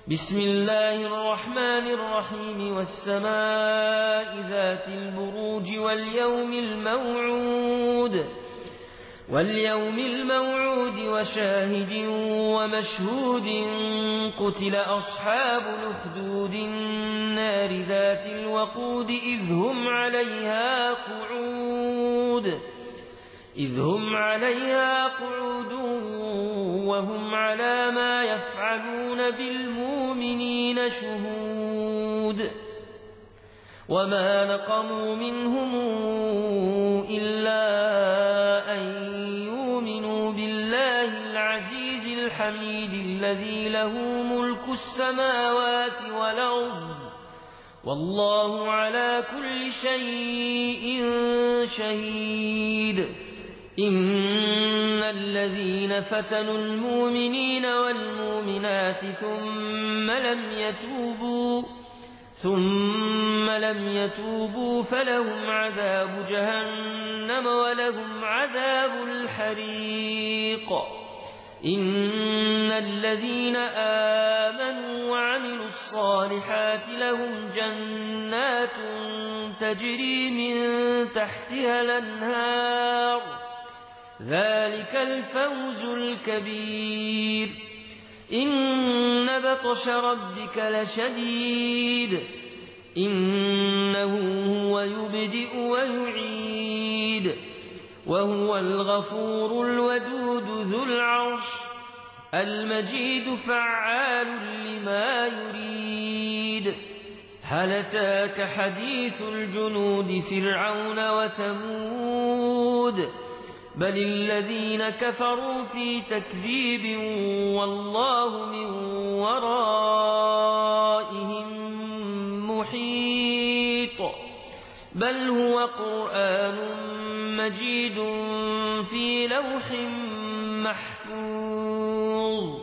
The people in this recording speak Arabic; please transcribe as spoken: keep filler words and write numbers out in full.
بسم الله الرحمن الرحيم والسماء ذات البروج واليوم الموعود واليوم الموعود وشاهد ومشهود قتل أصحاب الأخدود النار ذات الوقود إذ هم عليها قعود إذ هم عليها قعود وهم على ما يفعلون بالمؤمنين شهود وما نقموا منهم إلا أن يؤمنوا بالله العزيز الحميد الذي له ملك السماوات والأرض والله على كل شيء شهيد. إن الذين فتنوا المؤمنين والمؤمنات ثم لم يتوبوا ثم لم يتوبوا فلهم عذاب جهنم ولهم عذاب الحريق. إن الذين آمنوا وعملوا الصالحات لهم جنات تجري من تحتها الأنهار ذلك الفوز الكبير. إن بطش ربك لشديد إنه هو يبدئ ويعيد وهو الغفور الودود ذو العرش المجيد فعال لما يريد. هل أتاك حديث الجنود فرعون وثمود بل الذين كفروا في تكذيب والله من ورائهم محيط. بل هو قرآن مجيد في لوح محفوظ.